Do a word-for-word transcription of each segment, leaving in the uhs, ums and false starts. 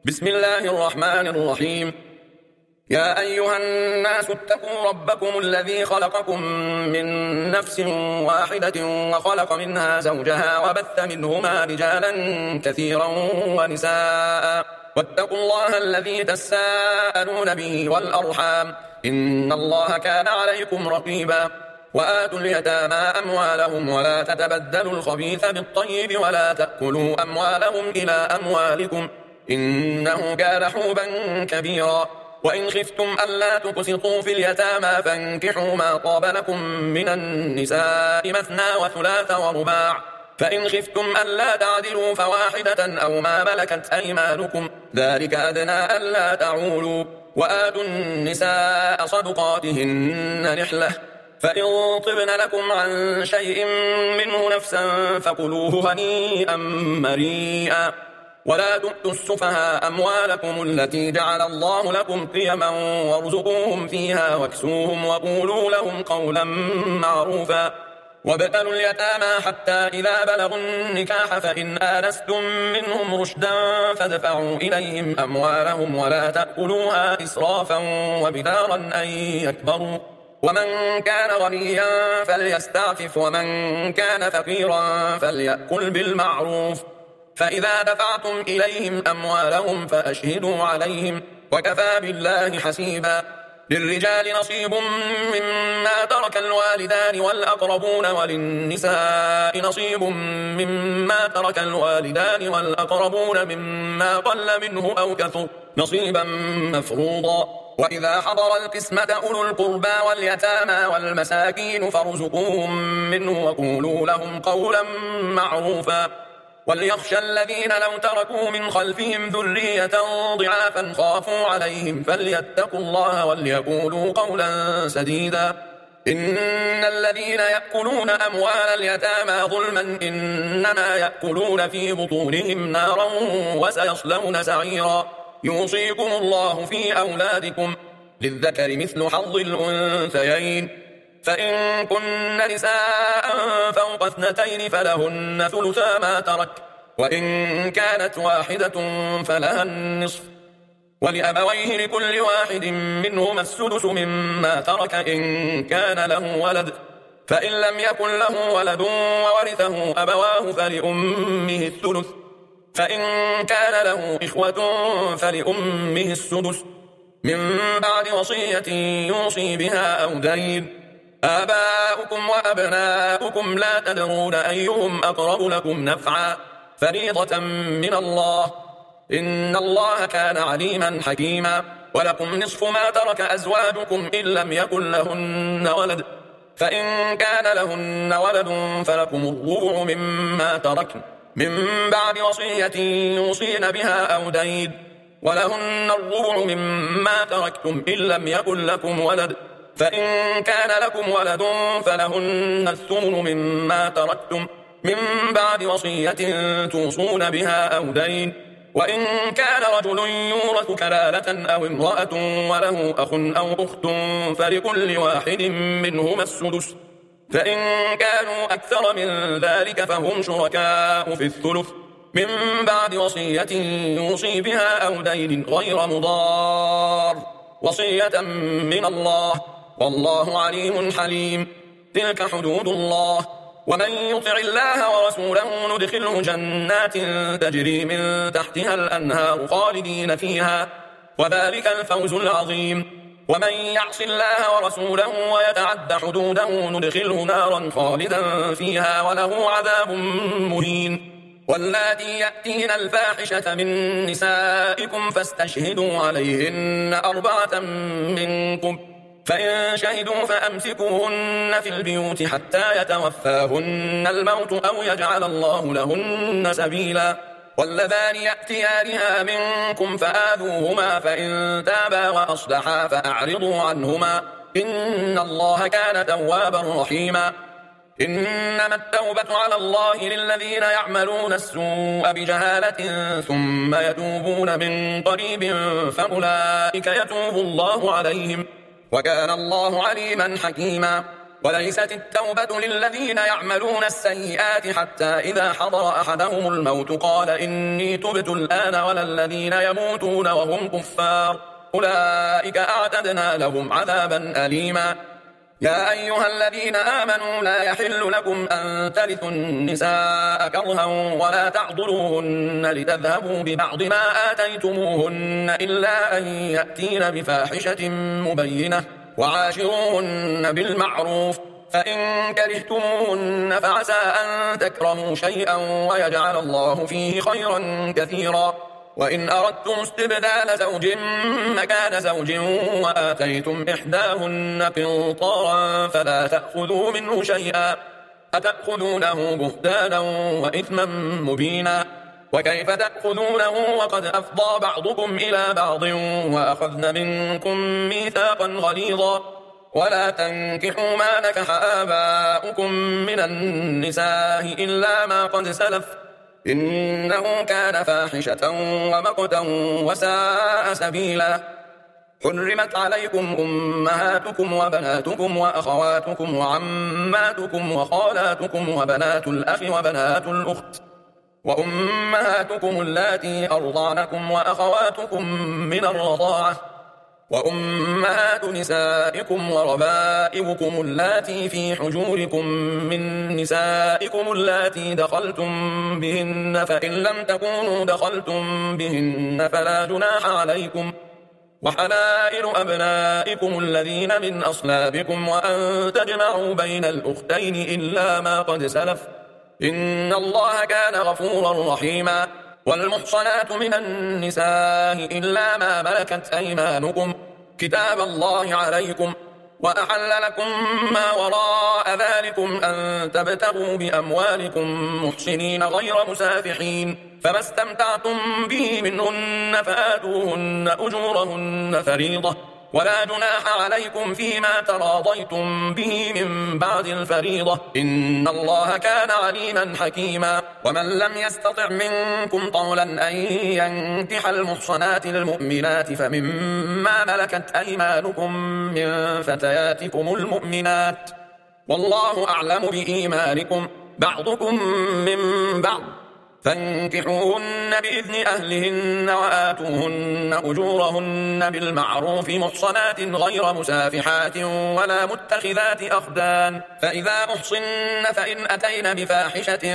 بسم الله الرحمن الرحيم. يا أيها الناس اتقوا ربكم الذي خلقكم من نفس واحدة وخلق منها زوجها وبث منهما رجالا كثيرا ونساء واتقوا الله الذي تساءلون به والأرحام إن الله كان عليكم رقيبا. وآتوا اليتامى أموالهم ولا تتبدلوا الخبيث بالطيب ولا تأكلوا أموالهم إلى أموالكم إنه كان حوبا كبيرا. وإن خفتم ألا تقسطوا في اليتامى فانكحوا ما طاب لكم من النساء مثنى وثلاث ورباع، فإن خفتم ألا تعدلوا فواحدة أو ما ملكت أيمانكم ذلك أدنى ألا تعولوا. وآتوا النساء صدقاتهن نحلة، فإن طبن لكم عن شيء منه نفسا فكلوه هنيئا مريئا. ولا تؤتوا السفهاء أموالكم التي جعل الله لكم قيما وارزقوهم فيها واكسوهم وقولوا لهم قولا معروفا. وابتلوا اليتامى حتى إذا بلغوا النكاح فإن آنستم منهم رشدا فادفعوا إليهم أموالهم ولا تأكلوها إسرافا وبدارا أن يكبروا. ومن كان غنيا فليستعفف ومن كان فقيرا فليأكل بالمعروف. فإذا دفعتم إليهم أموالهم فأشهدوا عليهم وكفى بالله حسيبا. للرجال نصيب مما ترك الوالدان والأقربون وللنساء نصيب مما ترك الوالدان والأقربون مما قل منه أو كثر نصيبا مفروضا. وإذا حضر القسمة أولو القربى واليتامى والمساكين فارزقوهم منه وقولوا لهم قولا معروفا. وليخشى الذين لو تركوا من خلفهم ذرية ضعافا خافوا عليهم فليتقوا الله وليقولوا قولا سديدا. إن الذين يأكلون أموال اليتامى ظلما إنما يأكلون في بطونهم نارا وسيصلون سعيرا. يوصيكم الله في أولادكم للذكر مثل حظ الأنثيين، فإن كن نساء فوق اثنتين فلهن ثلثا ما ترك، وإن كانت واحدة فلها النصف، ولأبويه لكل واحد منهما السدس مما ترك إن كان له ولد، فإن لم يكن له ولد وورثه أبواه فلأمه الثلث، فإن كان له إخوة فلأمه السدس من بعد وصية يوصي بها أو دين. آباؤكم وأبناؤكم لا تدرون أيهم أقرب لكم نفعا فريضة من الله إن الله كان عليما حكيما. ولكم نصف ما ترك أزواجكم إن لم يكن لهن ولد، فإن كان لهن ولد فلكم الربع مما تركن من بعد وصية يوصين بها أو دين. ولهن الربع مما تركتم إن لم يكن لكم ولد، فإن كان لكم ولد فلهن الثمن مما تركتم من بعد وصية توصون بها أو دين. وإن كان رجل يورث كلالة أو امرأة وله أخ أو أخت فلكل واحد منهما السدس، فإن كانوا أكثر من ذلك فهم شركاء في الثلث من بعد وصية يوصي بها أو دين غير مضار، وصية من الله والله عليم حليم. تلك حدود الله، ومن يطع الله ورسوله ندخله جنات تجري من تحتها الأنهار خالدين فيها وذلك الفوز العظيم. ومن يعص الله ورسوله ويتعد حدوده ندخله نارا خالدا فيها وله عذاب مهين. واللاتي يأتين الفاحشة من نسائكم فاستشهدوا عليهن أربعة منكم، فإن شهدوا فأمسكوهن في البيوت حتى يتوفاهن الموت أو يجعل الله لهن سبيلا. واللذان يأتيانها منكم فآذوهما فإن تابا وأصلحا فأعرضوا عنهما إن الله كان توابا رحيما. إنما التوبة على الله للذين يعملون السوء بجهالة ثم يتوبون من قريب فأولئك يتوب الله عليهم وكان الله عليما حكيما. وليست التوبة للذين يعملون السيئات حتى إذا حضر أحدهم الموت قال إني تبت الآن ولا الذين يموتون وهم كفار أولئك أعتدنا لهم عذابا أليما. يا أيها الذين آمنوا لا يحل لكم أن ترثوا النساء كرها ولا تعضلوهن لتذهبوا ببعض ما آتيتموهن إلا أن يأتين بفاحشة مبينة وعاشروهن بالمعروف فإن كرهتموهن فعسى أن تكرهوا شيئا ويجعل الله فيه خيرا كثيرا. وإن أردتم استبدال زوج مكان زوج وآتيتم إحداهن قنطارا فلا تأخذوا منه شيئا أتأخذونه بهتانا وإثما مبينا. وكيف تأخذونه وقد أفضى بعضكم إلى بعض وأخذن منكم ميثاقا غليظا. ولا تنكحوا ما نكح آباؤكم من النساء إلا ما قد سلف إنه كان فاحشة ومقتا وساء سبيلا. حرمت عليكم أمهاتكم وبناتكم وأخواتكم وعماتكم وخالاتكم وبنات الأخ وبنات الأخت وأمهاتكم اللاتي أرضعنكم وأخواتكم من الرضاعة وأمهات نسائكم وربائبكم اللاتي في حجوركم من نسائكم اللاتي دخلتم بهن فإن لم تكونوا دخلتم بهن فلا جناح عليكم وحلائل أبنائكم الذين من أصلابكم وأن تجمعوا بين الأختين إلا ما قد سلف إن الله كان غفورا رحيما. والمحصنات من النساء إلا ما ملكت أيمانكم كتاب الله عليكم وأحل لكم ما وراء ذلكم أن تبتغوا بأموالكم محسنين غير مسافحين فما استمتعتم به منهن فآتوهن أجورهن فريضة ولا جناح عليكم فيما تراضيتم به من بعد الفريضة إن الله كان عليما حكيما. ومن لم يستطع منكم طولا أن ينكح المحصنات المؤمنات فمما ملكت أيمانكم من فتياتكم المؤمنات والله أعلم بإيمانكم بعضكم من بعض فانكحوهن بإذن أهلهن وآتوهن أجورهن بالمعروف محصنات غير مسافحات ولا متخذات أخدان فإذا أحصن فإن أتين بفاحشة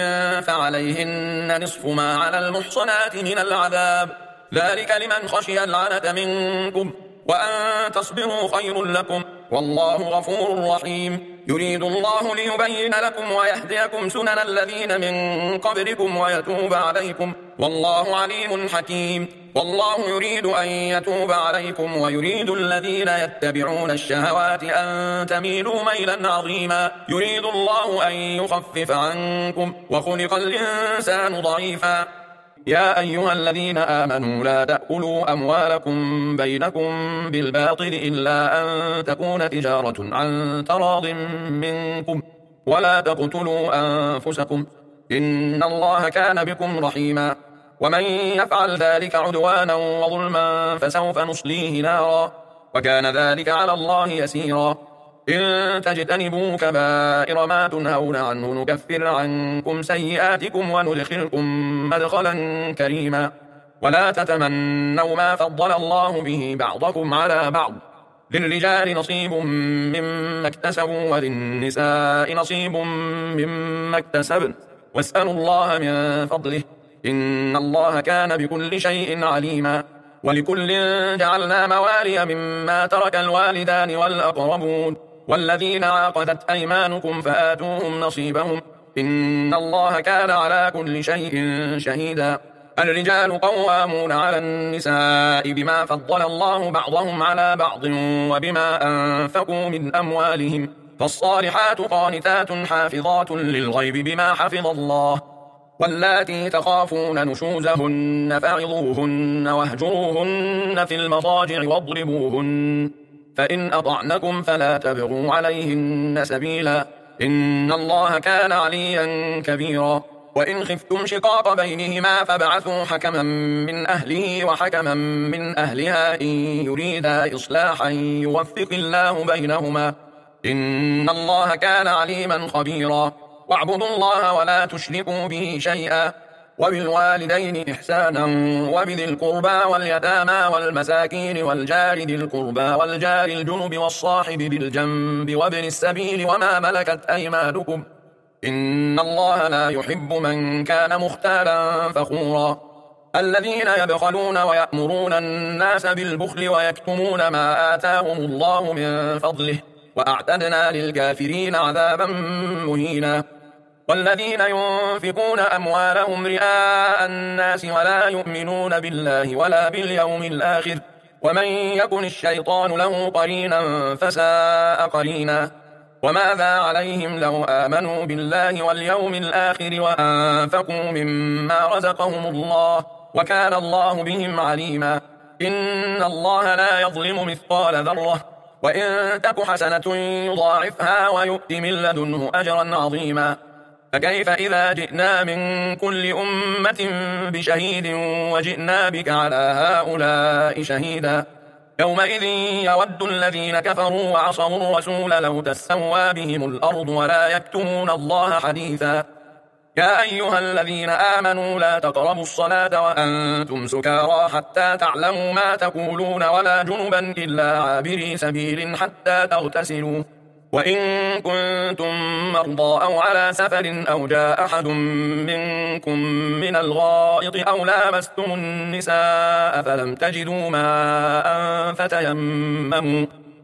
فعليهن نصف ما على المحصنات من العذاب ذلك لمن خشي العنة منكم وأن تصبروا خير لكم والله غفور رحيم. يريد الله ليبين لكم ويهديكم سنن الذين من قبلكم ويتوب عليكم والله عليم حكيم. والله يريد أن يتوب عليكم ويريد الذين يتبعون الشهوات أن تميلوا ميلا عظيما. يريد الله أن يخفف عنكم وخلق الإنسان ضعيفا. يا أيها الذين آمنوا لا تأكلوا أموالكم بينكم بالباطل إلا أن تكون تجارة عن تراض منكم ولا تقتلوا أنفسكم إن الله كان بكم رحيما. ومن يفعل ذلك عدوانا وظلما فسوف نصليه نارا وكان ذلك على الله يسيرا. إن تجتنبوا كبائر ما تنهون عنه نكفر عنكم سيئاتكم وندخلكم مدخلا كريما. ولا تتمنوا ما فضل الله به بعضكم على بعض للرجال نصيب مما اكتسبوا وللنساء نصيب مما اكتسبن واسألوا الله من فضله إن الله كان بكل شيء عليما. ولكل جعلنا موالي مما ترك الوالدان والأقربون والذين عاقدت أيمانكم فآتوهم نصيبهم إن الله كان على كل شيء شهيدا. الرجال قوامون على النساء بما فضل الله بعضهم على بعض وبما أنفقوا من أموالهم فالصالحات قانتات حافظات للغيب بما حفظ الله. واللاتي تخافون نشوزهن فعظوهن واهجروهن في المضاجع واضربوهن فإن أطعنكم فلا تبغوا عليهن سبيلا إن الله كان عليا كبيرا. وإن خفتم شقاق بينهما فابعثوا حكما من أهله وحكما من أهلها إن يريدا إصلاحا يوفق الله بينهما إن الله كان عليما خبيرا. واعبدوا الله ولا تشركوا به شيئا، وبالوالدين إحسانا، وبذي القربى واليتامى والمساكين والجار ذي القربى والجار الجنب والصاحب بالجنب وابن السبيل وما ملكت أيمانكم، إن الله لا يحب من كان مختالا فخورا. الذين يبخلون ويأمرون الناس بالبخل ويكتمون ما آتاهم الله من فضله، وأعتدنا للكافرين عذابا مهينا. والذين ينفقون أموالهم رئاء الناس ولا يؤمنون بالله ولا باليوم الآخر، ومن يكن الشيطان له قرينا فساء قرينا. وماذا عليهم لو آمنوا بالله واليوم الآخر وأنفقوا مما رزقهم الله، وكان الله بهم عليما. إن الله لا يظلم مثقال ذرة، وإن تك حسنة يضاعفها ويؤت من لدنه أجرا عظيما. فكيف إذا جئنا من كل أمة بشهيد وجئنا بك على هؤلاء شهيدا؟ يومئذ يود الذين كفروا وعصوا الرسول لو تسوى بهم الأرض ولا يكتمون الله حديثا. يا أيها الذين آمنوا لا تقربوا الصلاة وأنتم سكارى حتى تعلموا ما تقولون ولا جنبا إلا عابري سبيل حتى تغتسلوا، وإن كنتم مرضى أو على سفر أو جاء أحد منكم من الغائط أو لامستم النساء فلم تجدوا ماء فتيمموا,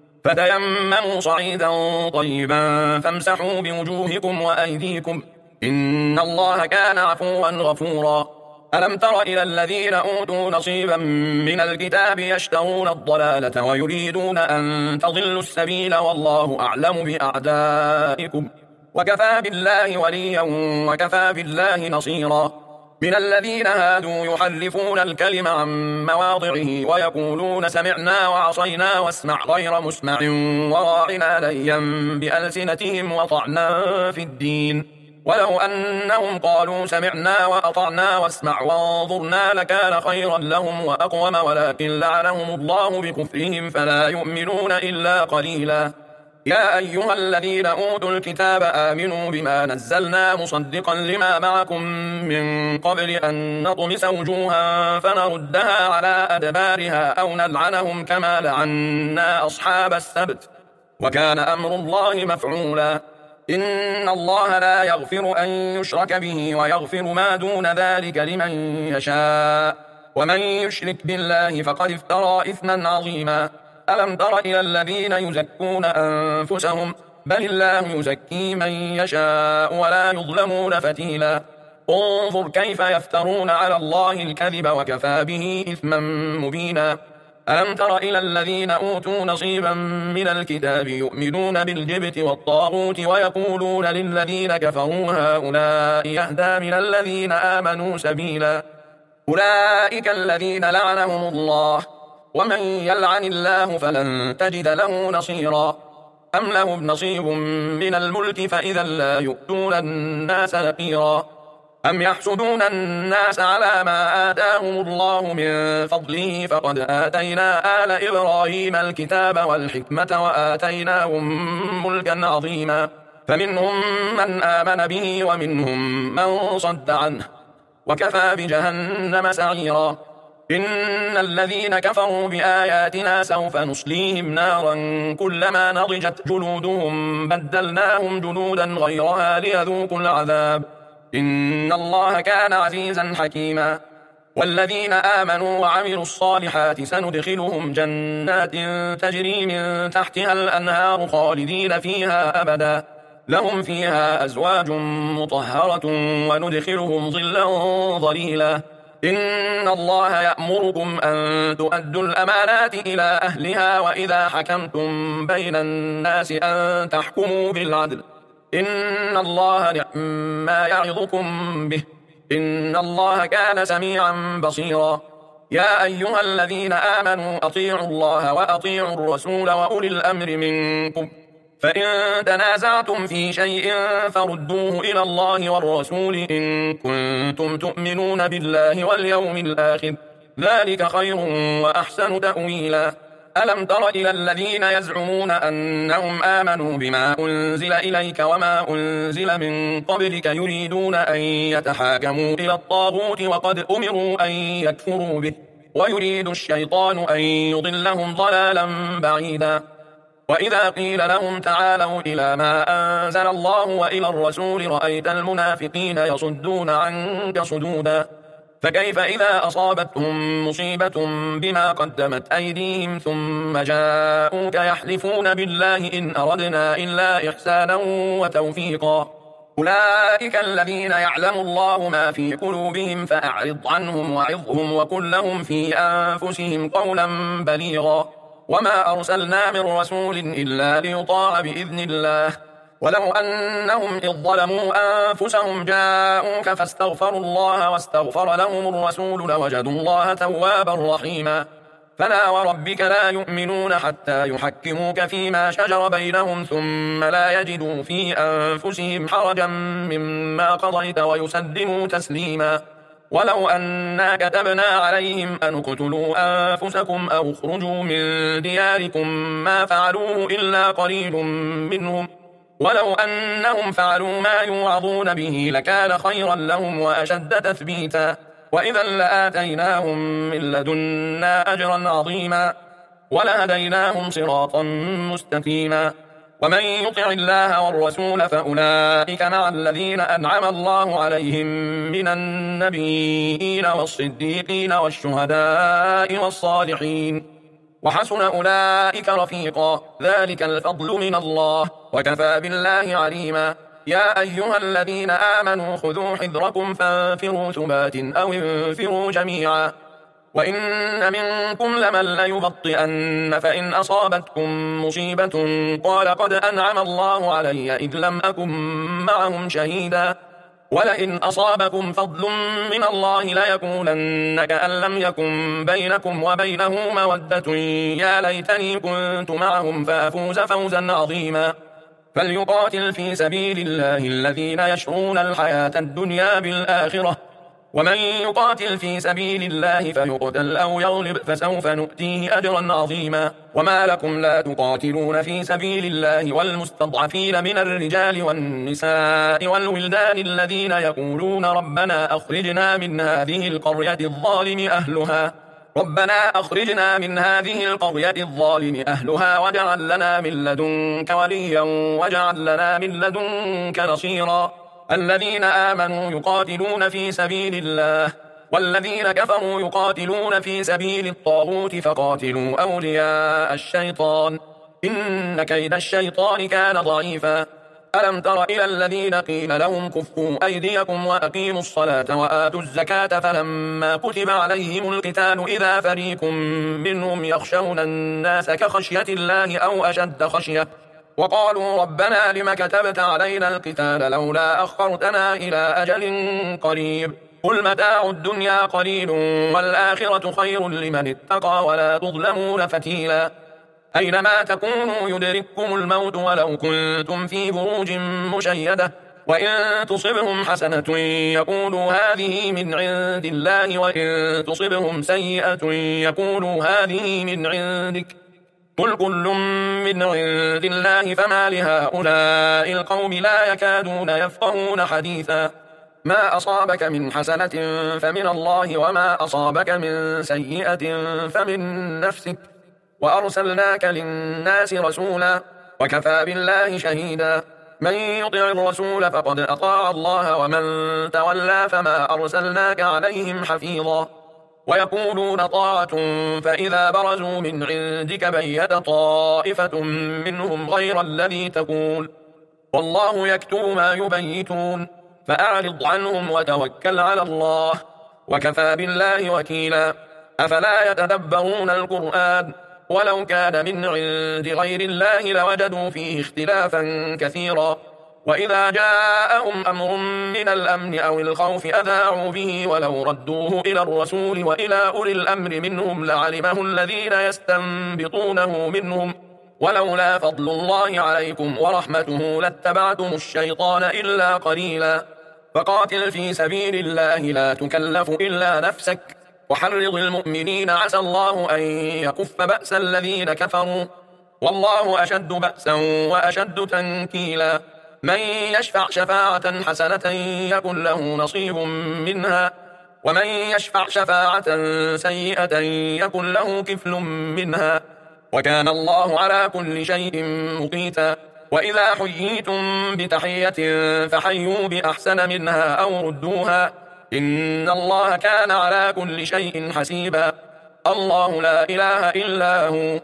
فتيمموا صعيدا طيبا فامسحوا بوجوهكم وأيديكم، إن الله كان عفوا غفورا. ألم تر إلى الذين أوتوا نصيبا من الكتاب يشترون الضلالة ويريدون أن تضلوا السبيل والله أعلم بأعدائكم، وكفى بالله وليا وكفى بالله نصيرا. من الذين هادوا يحرفون الكلم عن مواضعه ويقولون سمعنا وعصينا واسمع غير مسمع وراعنا ليا بألسنتهم وطعنا في الدين، ولو أنهم قالوا سمعنا وأطعنا واسمع وانظرنا لكان خيرا لهم وأقوم، ولكن لعنهم الله بكفرهم فلا يؤمنون إلا قليلا. يا أيها الذين أوتوا الكتاب آمنوا بما نزلنا مصدقا لما معكم من قبل أن نطمس وجوها فنردها على أدبارها أو نلعنهم كما لعنا أصحاب السبت، وكان أمر الله مفعولا. إن الله لا يغفر أن يشرك به ويغفر ما دون ذلك لمن يشاء، ومن يشرك بالله فقد افترى إثما عظيما. ألم تر إلى الذين يزكون أنفسهم بل الله يزكي من يشاء ولا يظلمون فتيلا. انظر كيف يفترون على الله الكذب وكفى به إثما مبينا. ألم تر إلى الذين أوتوا نصيبا من الكتاب يؤمنون بالجبت والطاغوت ويقولون للذين كفروا هؤلاء يهدى من الذين آمنوا سبيلا. أولئك الذين لعنهم الله، ومن يلعن الله فلن تجد له نصيرا. أم لهم نصيب من الملك فإذا لا يؤتون الناس نقيرا. أم يحسدون الناس على ما آتاهم الله من فضله فقد آتينا آل إبراهيم الكتاب والحكمة وآتيناهم ملكا عظيما. فمنهم من آمن به ومنهم من صد عنه، وكفى بجهنم سعيرا. إن الذين كفروا بآياتنا سوف نصليهم نارا كلما نضجت جلودهم بدلناهم جلودا غيرها ليذوقوا العذاب، إن الله كان عزيزا حكيما. والذين آمنوا وعملوا الصالحات سندخلهم جنات تجري من تحتها الأنهار خالدين فيها أبدا، لهم فيها أزواج مطهرة وندخلهم ظلا ظليلا. إن الله يأمركم أن تؤدوا الأمانات إلى أهلها وإذا حكمتم بين الناس أن تحكموا بالعدل، إن الله نعم ما يعظكم به، إن الله كان سميعا بصيرا. يا أيها الذين آمنوا أطيعوا الله وأطيعوا الرسول وأولي الأمر منكم، فإن تنازعتم في شيء فردوه إلى الله والرسول إن كنتم تؤمنون بالله واليوم الآخر، ذلك خير وأحسن تأويلا. ألم تر إلى الذين يزعمون أنهم آمنوا بما أنزل إليك وما أنزل من قبلك يريدون أن يتحاكموا إلى الطاغوت وقد أمروا أن يكفروا به ويريد الشيطان أن يضلهم ضلالا بعيدا. وإذا قيل لهم تعالوا إلى ما أنزل الله وإلى الرسول رأيت المنافقين يصدون عنك صدودا. فكيف إذا أصابتهم مصيبة بما قدمت أيديهم ثم جاءوك يحلفون بالله إن أردنا إلا إحسانا وتوفيقا. أولئك الذين يعلم الله ما في قلوبهم فأعرض عنهم وعظهم وقل لهم في أنفسهم قولا بليغا. وما أرسلنا من رسول إلا ليطاع بإذن الله ولو أنهم إذ ظلموا أنفسهم جاءوك فاستغفروا الله واستغفر لهم الرسول لوجدوا الله توابا رحيما. فلا وربك لا يؤمنون حتى يحكموك فيما شجر بينهم ثم لا يجدوا في أنفسهم حرجا مما قضيت ويسلموا تسليما. ولو أنا كتبنا عليهم أن اقتلوا أنفسكم أو اخرجوا من دياركم ما فعلوه إلا قليل منهم ولو أنهم فعلوا ما يوعظون به لكان خيرا لهم وأشد تثبيتا وإذا لآتيناهم من لدنا أجرا عظيما ولهديناهم صراطا مستقيما. ومن يطع الله والرسول فأولئك مع الذين أنعم الله عليهم من النبيين والصديقين والشهداء والصالحين وحسن أولئك رفيقا. ذلك الفضل من الله وكفى بالله عليما. يا أيها الذين آمنوا خذوا حذركم فانفروا ثبات أو انفروا جميعا. وإن منكم لمن ليبطئن فإن أصابتكم مصيبة قال قد أنعم الله علي إذ لم أكن معهم شهيدا ولئن أصابكم فضل من الله ليكونن كأن لم يكن بينكم وبينه مودة يا ليتني كنت معهم فأفوز فوزا عظيما. فليقاتل في سبيل الله الذين يشرون الحياة الدنيا بالآخرة ومن يقاتل في سبيل الله فيقتل أو يغلب فسوف نؤتيه أجرا عظيما. وما لكم لا تقاتلون في سبيل الله والمستضعفين من الرجال والنساء والولدان الذين يقولون ربنا أخرجنا من هذه القرية الظالم أهلها ربنا أخرجنا من هذه القرية الظالم أهلها واجعل لنا من لدنك وليا واجعل لنا من لدنك نصيرا. الذين آمنوا يقاتلون في سبيل الله والذين كفروا يقاتلون في سبيل الطاغوت فقاتلوا أولياء الشيطان إن كيد الشيطان كان ضعيفا. ألم تر إلى الذين قيل لهم كفوا أيديكم وأقيموا الصلاة وآتوا الزكاة فلما كتب عليهم القتال إذا فريق منهم يخشون الناس كخشية الله أو أشد خشية وقالوا ربنا لم كتبت علينا القتال لولا أخرتنا إلى أجل قريب قل متاع الدنيا قليل والآخرة خير لمن اتقى ولا تظلمون فتيلا. أينما تكونوا يدرككم الموت ولو كنتم في بروج مشيدة وإن تصبهم حسنة يقولوا هذه من عند الله وإن تصبهم سيئة يقولوا هذه من عندك قل كل من عند الله فما لهؤلاء القوم لا يكادون يفقهون حديثا. ما أصابك من حسنة فمن الله وما أصابك من سيئة فمن نفسك وأرسلناك للناس رسولا وكفى بالله شهيدا. من يطع الرسول فقد أطاع الله ومن تولى فما أرسلناك عليهم حفيظا. ويقولون طاعة فإذا برزوا من عندك بيت طائفة منهم غير الذي تقول والله يكتب ما يبيتون فأعرض عنهم وتوكل على الله وكفى بالله وكيلا. أفلا يتدبرون القرآن ولو كان من عند غير الله لوجدوا فيه اختلافا كثيرا. وإذا جاءهم أمر من الأمن أو الخوف أذاعوا به ولو ردوه إلى الرسول وإلى أولي الأمر منهم لعلمه الذين يستنبطونه منهم ولولا فضل الله عليكم ورحمته لاتبعتم الشيطان إلا قليلا. فقاتل في سبيل الله لا تكلف إلا نفسك وحرض المؤمنين عسى الله أن يكف بأس الذين كفروا والله أشد بأسا وأشد تنكيلا. من يشفع شفاعة حسنة يكن له نصيب منها ومن يشفع شفاعة سيئة يكن له كفل منها وكان الله على كل شيء مقيتا. وإذا حييتم بتحية فحيوا بأحسن منها أو ردوها إن الله كان على كل شيء حسيبا. الله لا إله إلا هو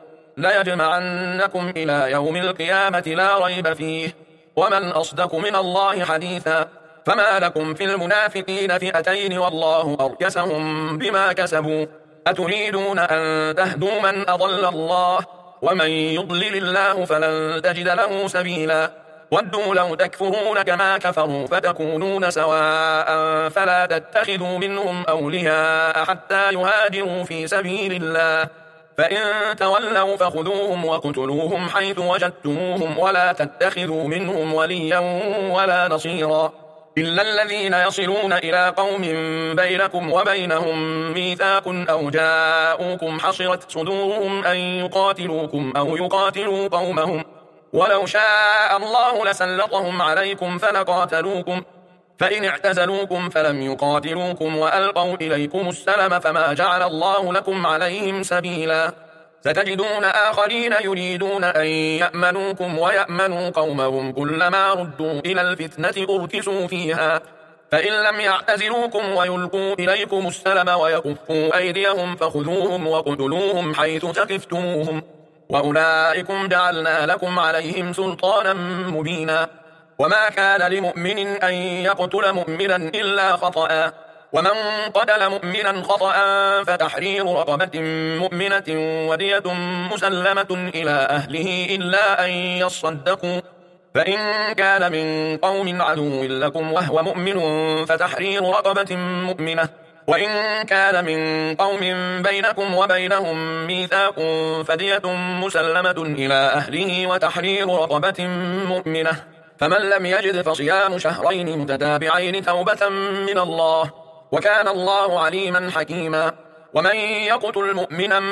ليجمعنكم إلى يوم القيامة لا ريب فيه ومن أصدق من الله حديثا. فما لكم في المنافقين فئتين والله أركسهم بما كسبوا أتريدون أن تهدوا من أضل الله ومن يضلل الله فلن تجد له سبيلا. ودوا لو تكفرون كما كفروا فتكونون سواء فلا تتخذوا منهم أولياء حتى يهاجروا في سبيل الله فإن تولوا فخذوهم وقتلوهم حيث وجدتموهم ولا تتخذوا منهم وليا ولا نصيرا إلا الذين يصلون إلى قوم بينكم وبينهم ميثاق أو جاءوكم حصرت صدورهم أن يقاتلوكم أو يقاتلوا قومهم ولو شاء الله لسلطهم عليكم فلقاتلوكم فإن اعتزلوكم فلم يقاتلوكم وألقوا إليكم السلم فما جعل الله لكم عليهم سبيلا. ستجدون آخرين يريدون أن يأمنوكم ويأمنوا قومهم كلما ردوا إلى الفتنة أركسوا فيها فإن لم يعتزلوكم ويلقوا إليكم السلم ويكفوا أيديهم فخذوهم وقتلوهم حيث ثقفتموهم وأولئكم جعلنا لكم عليهم سلطانا مبينا. وما كان لمؤمن أن يقتل مؤمنا إلا خطأ ومن قتل مؤمنا خطأ فتحرير رقبة مؤمنة ودية مسلمة إلى أهله إلا أن يصدقوا فإن كان من قوم عدو لكم وهو مؤمن فتحرير رقبة مؤمنة وإن كان من قوم بينكم وبينهم ميثاق فدية مسلمة إلى أهله وتحرير رقبة مؤمنة فمن لم يجد فصيام شهرين متتابعين توبة من الله وكان الله عليما حكيما. ومن يقتل مؤمنا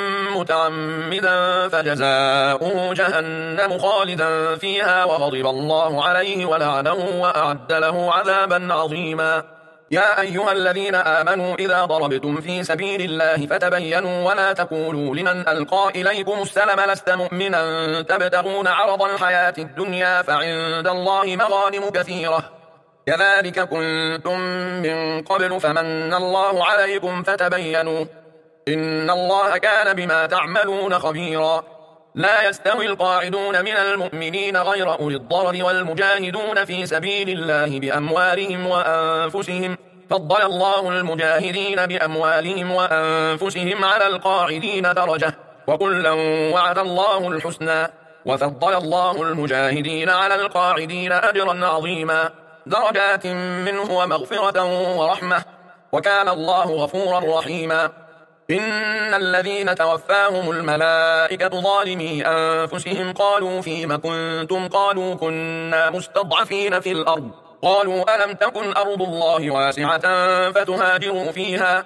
متعمدا فجزاؤه جهنم خالدا فيها وغضب الله عليه ولعنه وأعد له عذابا عظيما. يا أيها الذين آمنوا إذا ضربتم في سبيل الله فتبينوا ولا تقولوا لمن ألقى إليكم السلم لست مؤمنا تبتغون عرض الحياة الدنيا فعند الله مغانم كثيرة كذلك كنتم من قبل فمن الله عليكم فتبينوا إن الله كان بما تعملون خبيرا. لا يستوي القاعدون من المؤمنين غير أولي الضرر والمجاهدون في سبيل الله بأموالهم وأنفسهم فضل الله المجاهدين بأموالهم وأنفسهم على القاعدين درجة وكلا وعد الله الحسنى وفضل الله المجاهدين على القاعدين أجرا عظيما درجات منه ومغفرة ورحمة وكان الله غفورا رحيما. إن الذين توفاهم الملائكة ظالمي أنفسهم قالوا فيم كنتم قالوا كنا مستضعفين في الأرض قالوا ألم تكن أرض الله واسعة فتهاجروا فيها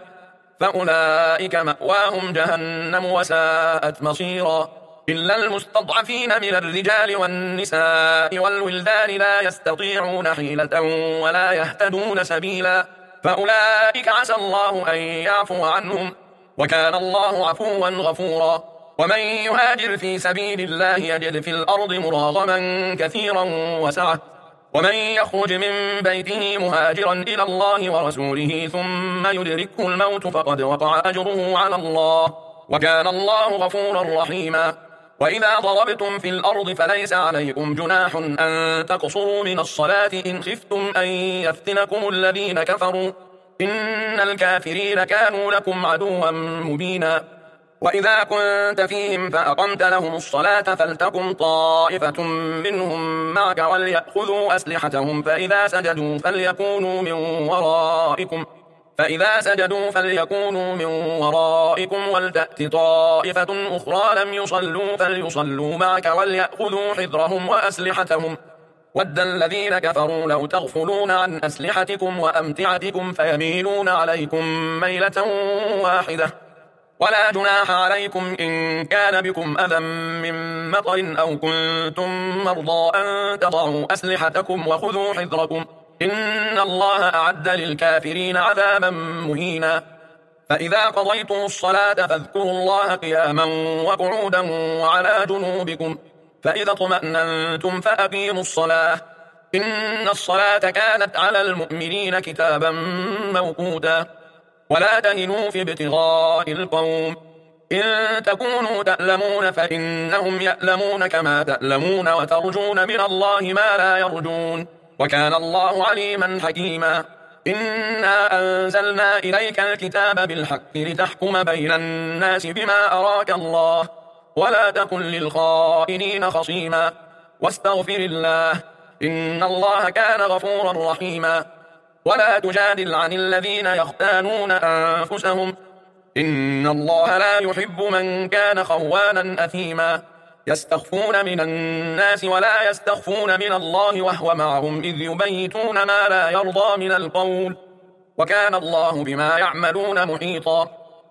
فأولئك مأواهم جهنم وساءت مصيرا إلا المستضعفين من الرجال والنساء والولدان لا يستطيعون حيلة ولا يهتدون سبيلا فأولئك عسى الله أن يعفو عنهم وكان الله عفوا غفورا. ومن يهاجر في سبيل الله يجد في الأرض مراغما كثيرا وسعة ومن يخرج من بيته مهاجرا إلى الله ورسوله ثم يدركه الموت فقد وقع أجره على الله وكان الله غفورا رحيما. وإذا ضربتم في الأرض فليس عليكم جناح أن تقصروا من الصلاة إن خفتم أن يفتنكم الذين كفروا إن الكافرين كانوا لكم عدوا مبينا. وإذا كنت فيهم فأقمت لهم الصلاة فلتقم طائفة منهم معك وليأخذوا أسلحتهم فإذا سجدوا فليكونوا من ورائكم فإذا سجدوا فليكونوا من ورائكم ولتأت طائفة أخرى لم يصلوا فليصلوا معك وليأخذوا حذرهم وأسلحتهم ود الذين كفروا لو تغفلون عن أسلحتكم وأمتعتكم فيميلون عليكم ميلة واحدة ولا جناح عليكم إن كان بكم أذى من مطر أو كنتم مرضى أن تضعوا أسلحتكم وخذوا حذركم إن الله أعد للكافرين عذابا مهينا. فإذا قضيتم الصلاة فاذكروا الله قياما وقعودا وعلى جنوبكم فإذا اطمأننتم فأقيموا الصلاة إن الصلاة كانت على المؤمنين كتابا موقوتا. ولا تهنوا في ابتغاء القوم إن تكونوا تألمون فإنهم يألمون كما تألمون وترجون من الله ما لا يرجون وكان الله عليما حكيما. إنا أنزلنا إليك الكتاب بالحق لتحكم بين الناس بما أراك الله ولا تكن للخائنين خصيما واستغفر الله إن الله كان غفورا رحيما. ولا تجادل عن الذين يختانون أنفسهم إن الله لا يحب من كان خوانا أثيما يستخفون من الناس ولا يستخفون من الله وهو معهم إذ يبيتون ما لا يرضى من القول وكان الله بما يعملون محيطا.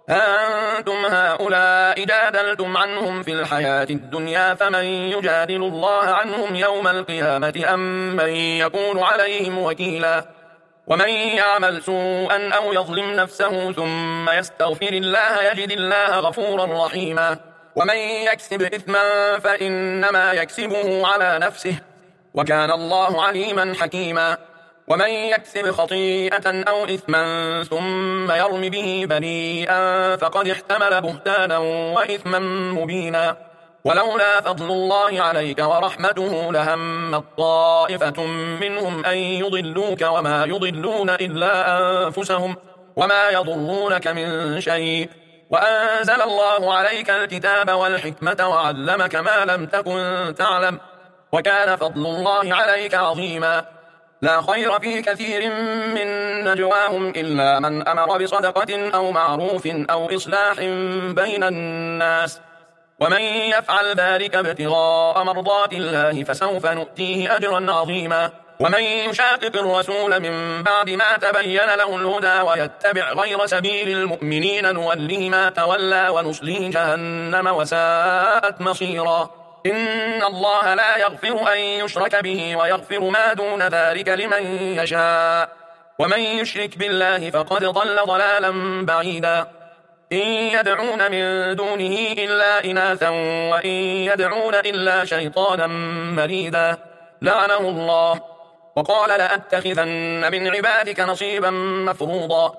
أنتم هؤلاء جادلتم عنهم في الحياة الدنيا فمن يجادل الله عنهم يوم القيامة أم من يكون عليهم وكيلا. ومن يعمل سوءا أو يظلم نفسه ثم يستغفر الله يجد الله غفورا رحيما. ومن يكسب إثما فإنما يكسبه على نفسه وكان الله عليما حكيما. ومن يكسب خطيئة أو إثما ثم يرم به بريئا فقد احتمل بهتانا وإثما مبينا. ولولا فضل الله عليك ورحمته لهمت طائفة منهم أن يضلوك وما يضلون إلا أنفسهم وما يضرونك من شيء وأنزل الله عليك الكتاب والحكمة وعلمك ما لم تكن تعلم وكان فضل الله عليك عظيما. لا خير في كثير من نجواهم إلا من أمر بصدقة أو معروف أو إصلاح بين الناس ومن يفعل ذلك ابتغاء مرضات الله فسوف نؤتيه أجرا عظيما. ومن يشاقق الرسول من بعد ما تبين له الهدى ويتبع غير سبيل المؤمنين نوله ما تولى ونصليه جهنم وساءت مصيرا. إن الله لا يغفر أن يشرك به ويغفر ما دون ذلك لمن يشاء ومن يشرك بالله فقد ضل ضلالا بعيدا. إن يدعون من دونه إلا إناثا وإن يدعون إلا شيطانا مريدا لعنه الله وقال لأتخذن من عبادك نصيبا مفروضا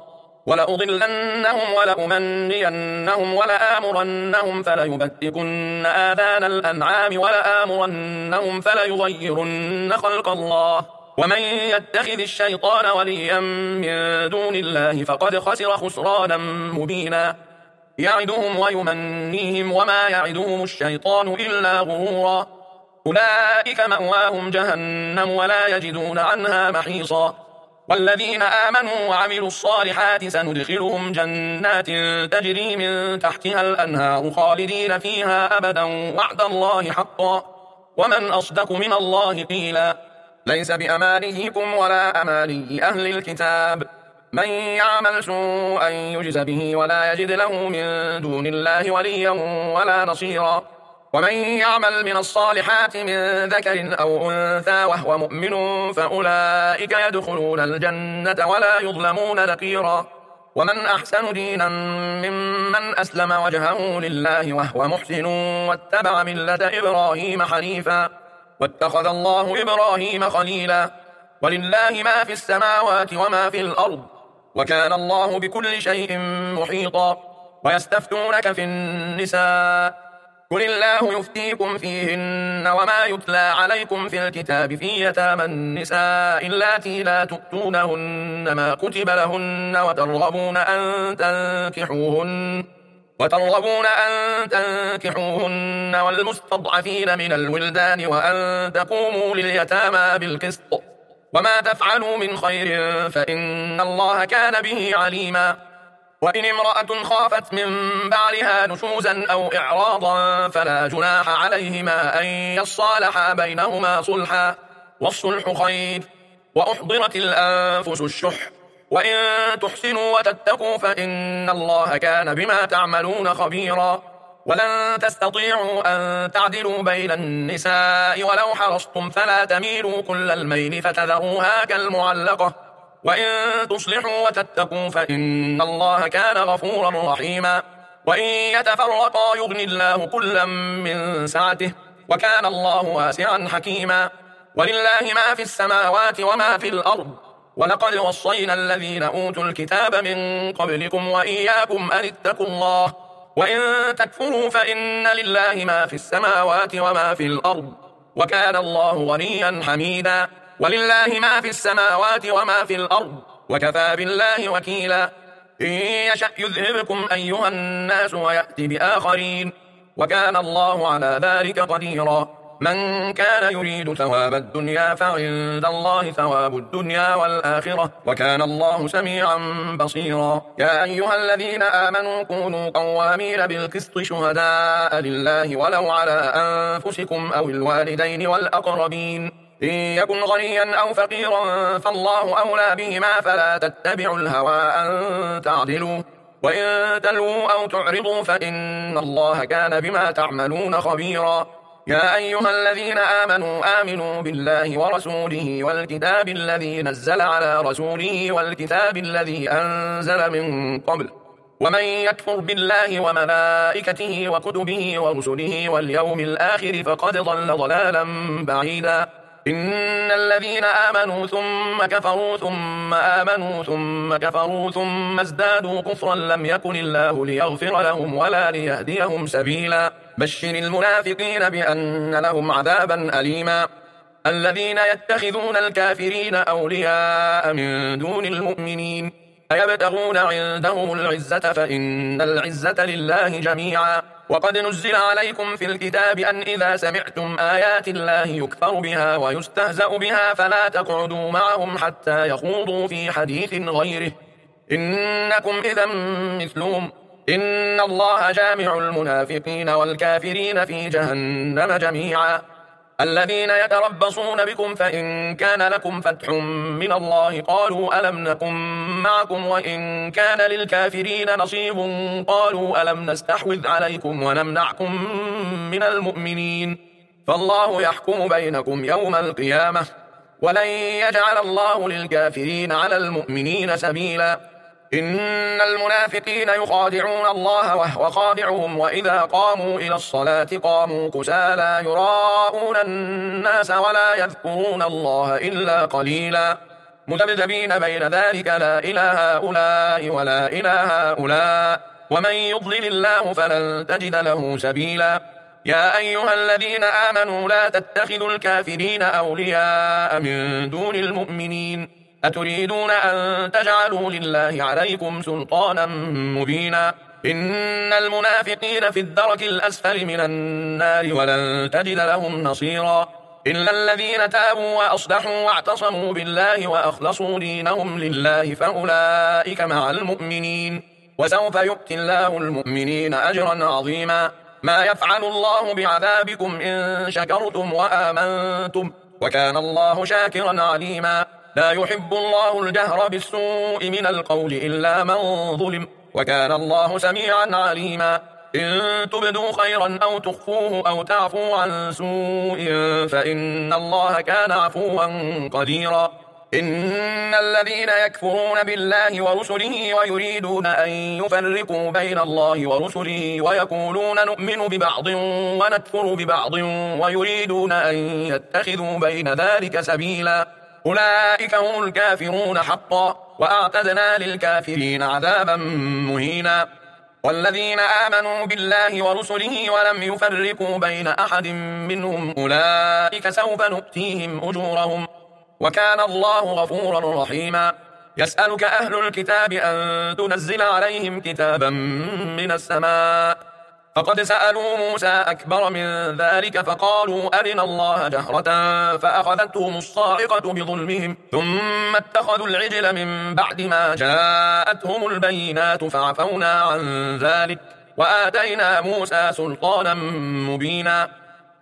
ولأضلنهم ولأمنينهم ولآمرنهم فليبتكن آذان الأنعام ولآمرنهم فليغيرن خلق الله ومن يتخذ الشيطان وليا من دون الله فقد خسر خسرانا مبينا. يعدهم ويمنيهم وما يعدهم الشيطان إلا غرورا. أولئك مأواهم جهنم ولا يجدون عنها محيصا. والذين آمنوا وعملوا الصالحات سندخلهم جنات تجري من تحتها الأنهار خالدين فيها أبدا وعد الله حقا ومن أصدق من الله قيلا. ليس بأمانيكم ولا أماني أهل الكتاب من يعمل سوءا يجز به ولا يجد له من دون الله وليا ولا نصيرا. ومن يعمل من الصالحات من ذكر أو أنثى وهو مؤمن فأولئك يدخلون الجنة ولا يظلمون نقيرا. ومن أحسن دينا ممن أسلم وجهه لله وهو محسن واتبع ملة إبراهيم حنيفا واتخذ الله إبراهيم خليلا. ولله ما في السماوات وما في الأرض وكان الله بكل شيء محيطا. ويستفتونك في النساء قل الله يفتيكم فيهن وما يتلى عليكم في الكتاب في يتامى النساء اللاتي لا تؤتونهن ما كتب لهن وترغبون أن تنكحوهن وترغبون أن تنكحوهن والمستضعفين من الولدان وأن تقوموا لليتامى بالقسط وما تفعلوا من خير فإن الله كان به عليما. وإن امرأة خافت من بعلها نشوزا أو إعراضا فلا جناح عليهما أن يصالحا بينهما صلحا والصلح خير، وأحضرت الأنفس الشح، وإن تحسنوا وتتقوا فإن الله كان بما تعملون خبيرا. ولن تستطيعوا أن تعدلوا بين النساء ولو حرصتم فلا تميلوا كل الميل فتذروها كالمعلقة، وإن تصلحوا وتتقوا فإن الله كان غفورا رحيما. وإن يتفرقا يغن الله كلا من سعته، وكان الله واسعا حكيما. ولله ما في السماوات وما في الأرض، ولقد وصينا الذين أوتوا الكتاب من قبلكم وإياكم أن اتقوا الله، وإن تكفروا فإن لله ما في السماوات وما في الأرض، وكان الله غنيا حميدا. ولله ما في السماوات وما في الأرض، وكفى بالله وكيلا. إن يشأ يذهبكم أيها الناس ويأتي بآخرين، وكان الله على ذلك قديرا. من كان يريد ثواب الدنيا فعند الله ثواب الدنيا والآخرة، وكان الله سميعا بصيرا. يا أيها الذين آمنوا كونوا قوامين بالقسط شهداء لله ولو على أنفسكم أو الوالدين والأقربين، إن يكن غنيا أو فقيرا فالله أولى بهما فلا تتبعوا الهوى أن تعدلوا، وإن تلووا أو تعرضوا فإن الله كان بما تعملون خبيرا. يا أيها الذين آمنوا آمنوا بالله ورسوله والكتاب الذي نزل على رسوله والكتاب الذي أنزل من قبل، ومن يكفر بالله وملائكته وكتبه ورسله واليوم الآخر فقد ضل ضلالا بعيدا. إن الذين آمنوا ثم كفروا ثم آمنوا ثم كفروا ثم ازدادوا كفرا لم يكن الله ليغفر لهم ولا ليهديهم سبيلا. بشر المنافقين بأن لهم عذابا أليما. الذين يتخذون الكافرين أولياء من دون المؤمنين أيبتغون عندهم العزة فإن العزة لله جميعا. وقد نزل عليكم في الكتاب أن إذا سمعتم آيات الله يكفر بها ويستهزأ بها فلا تقعدوا معهم حتى يخوضوا في حديث غيره، إنكم إذا مثلهم، إن الله جامع المنافقين والكافرين في جهنم جميعا. الذين يتربصون بكم فإن كان لكم فتح من الله قالوا ألم نكن معكم وإن كان للكافرين نصيب قالوا ألم نستحوذ عليكم ونمنعكم من المؤمنين، فالله يحكم بينكم يوم القيامة ولن يجعل الله للكافرين على المؤمنين سبيلا. إن المنافقين يخادعون الله وهو خادعهم وإذا قاموا إلى الصلاة قاموا كسالى يراءون الناس ولا يذكرون الله إلا قليلا، مذبذبين بين ذلك لا إلى هؤلاء ولا إلى هؤلاء، ومن يضلل الله فلن تجد له سبيلا. يا أيها الذين آمنوا لا تتخذوا الكافرين أولياء من دون المؤمنين، أتريدون أن تجعلوا لله عليكم سلطانا مبينا. إن المنافقين في الدرك الأسفل من النار ولن تجد لهم نصيرا، إلا الذين تابوا وأصلحوا واعتصموا بالله وأخلصوا دينهم لله فأولئك مع المؤمنين، وسوف يؤتي الله المؤمنين أجرا عظيما. ما يفعل الله بعذابكم إن شكرتم وآمنتم، وكان الله شاكرا عليما. لا يحب الله الجهر بالسوء من القول إلا من ظلم، وكان الله سميعا عليما. إن تبدوا خيرا أو تخفوه أو تعفوا عن سوء فإن الله كان عفوا قديرا. إن الذين يكفرون بالله ورسله ويريدون أن يفرقوا بين الله ورسله ويقولون نؤمن ببعض ونكفر ببعض ويريدون أن يتخذوا بين ذلك سبيلا، أولئك هم الكافرون حقا، وأعتدنا للكافرين عذابا مهينا. والذين آمنوا بالله ورسله ولم يفرقوا بين أحد منهم أولئك سوف نؤتيهم أجورهم، وكان الله غفورا رحيما. يسألك أهل الكتاب أن تنزل عليهم كتابا من السماء، فقد سألوا موسى أكبر من ذلك فقالوا أرنا الله جهرة فأخذتهم الصاعقة بظلمهم ثم اتخذوا العجل من بعد ما جاءتهم البينات فعفونا عن ذلك وآتينا موسى سلطانا مبينا.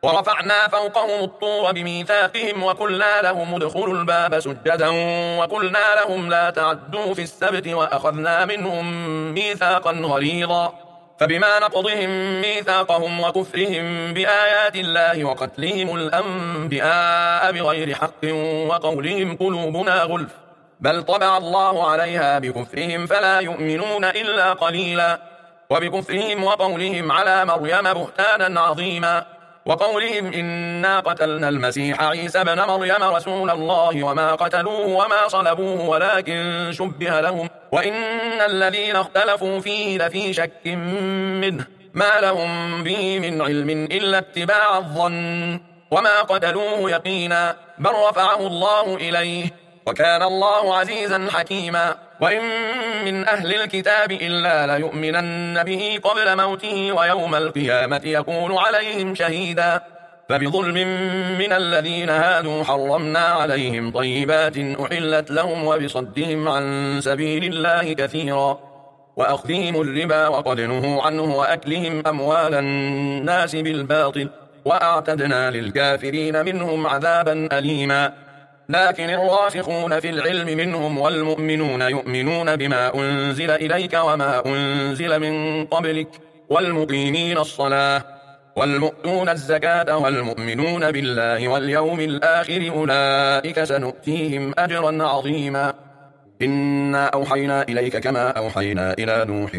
ورفعنا فوقهم الطور بميثاقهم وقلنا لهم ادخلوا الباب سجدا وقلنا لهم لا تعدوا في السبت وأخذنا منهم ميثاقا غليظا فبما نقضهم ميثاقهم وكفرهم بآيات الله وقتلهم الأنبياء بغير حق وقولهم قلوبنا غلف بل طبع الله عليها بكفرهم فلا يؤمنون إلا قليلا وبكفرهم وقولهم على مريم بهتانا عظيما وقولهم إنا قتلنا المسيح عيسى بن مريم رسول الله وما قتلوه وما صلبوه ولكن شبه لهم وإن الذين اختلفوا فيه لفي شك منه ما لهم به من علم إلا اتباع الظن وما قتلوه يقينا بل رفعه الله إليه وكان الله عزيزا حكيما وإن من أهل الكتاب إلا ليؤمنن به قبل موته ويوم القيامة يكون عليهم شهيدا فبظلم من الذين هادوا حرمنا عليهم طيبات أحلت لهم وبصدهم عن سبيل الله كثيرا وأخذهم الربا وقد نهوا عنه وأكلهم أموال الناس بالباطل وأعتدنا للكافرين منهم عذابا أليما لكن الراسخون في العلم منهم والمؤمنون يؤمنون بما أنزل إليك وما أنزل من قبلك والمقيمين الصلاة والمؤتون الزكاة والمؤمنون بالله واليوم الآخر أولئك سنؤتيهم أجرا عظيما إنا أوحينا إليك كما أوحينا إلى نوح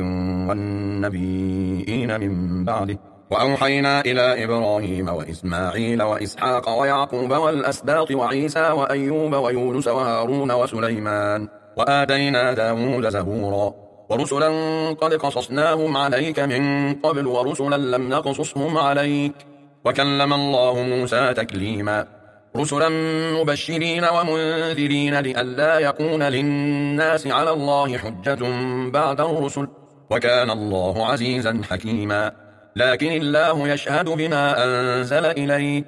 والنبيين من بعده وأوحينا إلى إبراهيم وإسماعيل وإسحاق ويعقوب والأسباط وعيسى وأيوب ويونس وهارون وسليمان وآتينا داود زبورا ورسلا قد قصصناهم عليك من قبل ورسلا لم نقصصهم عليك وكلم الله موسى تكليما رسلا مبشرين ومنذرين لئلا يكون للناس على الله حجة بعد الرسل وكان الله عزيزا حكيما لكن الله يشهد بما أنزل إليك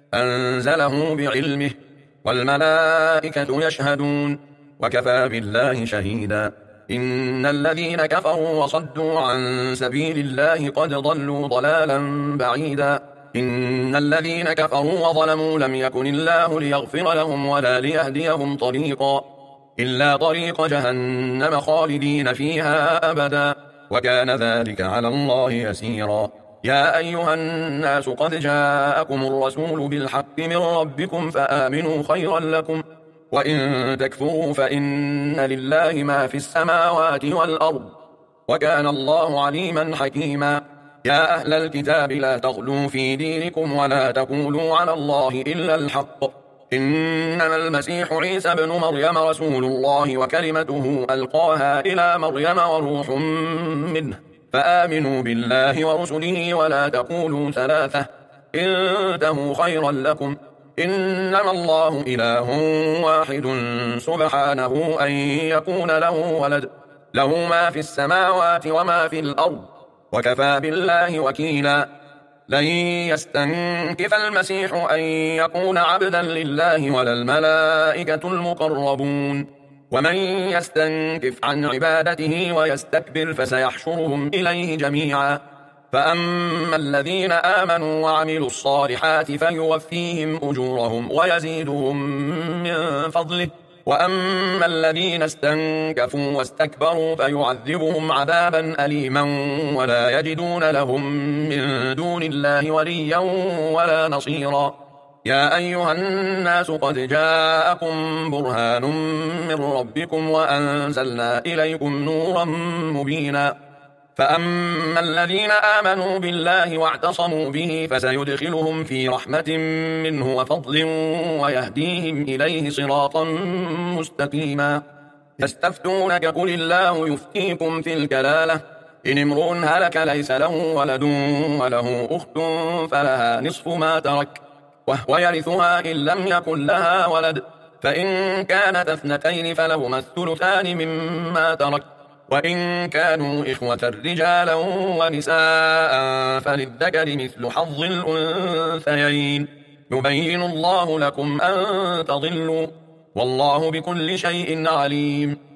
أنزله بعلمه والملائكة يشهدون وكفى بالله شهيدا إن الذين كفروا وصدوا عن سبيل الله قد ضلوا ضلالا بعيدا إن الذين كفروا وظلموا لم يكن الله ليغفر لهم ولا ليهديهم طريقا إلا طريق جهنم خالدين فيها أبدا وكان ذلك على الله يسيرا يا أيها الناس قد جاءكم الرسول بالحق من ربكم فآمنوا خيرا لكم وإن تكفروا فإن لله ما في السماوات والأرض وكان الله عليما حكيما يا أهل الكتاب لا تغلوا في دينكم ولا تقولوا على الله إلا الحق إنما المسيح عيسى بن مريم رسول الله وكلمته ألقاها إلى مريم وروح منه فآمنوا بالله ورسله ولا تقولوا ثلاثة انتهوا خيرا لكم إنما الله إله واحد سبحانه أن يكون له ولد له ما في السماوات وما في الأرض وكفى بالله وكيلا لن يستنكف المسيح أن يكون عبدا لله ولا الملائكة المقربون ومن يستنكف عن عبادته ويستكبر فسيحشرهم إليه جميعا فأما الذين آمنوا وعملوا الصالحات فيوفيهم أجورهم ويزيدهم من فضله وأما الذين استنكفوا واستكبروا فيعذبهم عذابا أليما ولا يجدون لهم من دون الله وليا ولا نصيرا يا أيها الناس قد جاءكم برهان من ربكم وأنزلنا إليكم نورا مبينا فأما الذين آمنوا بالله واعتصموا به فسيدخلهم في رحمة منه وفضل ويهديهم إليه صراطا مستقيما يستفتونك قل الله يفتيكم في الكلالة إن امرؤ هلك ليس له ولد وله أخت فلها نصف ما ترك وهو يرثها إن لم يكن لها ولد فإن كانت اثنتين فلهما الثلثان مما ترك وإن كانوا إخوة رجالا ونساء فللذكر مثل حظ الأنثيين يبين الله لكم أن تضلوا والله بكل شيء عليم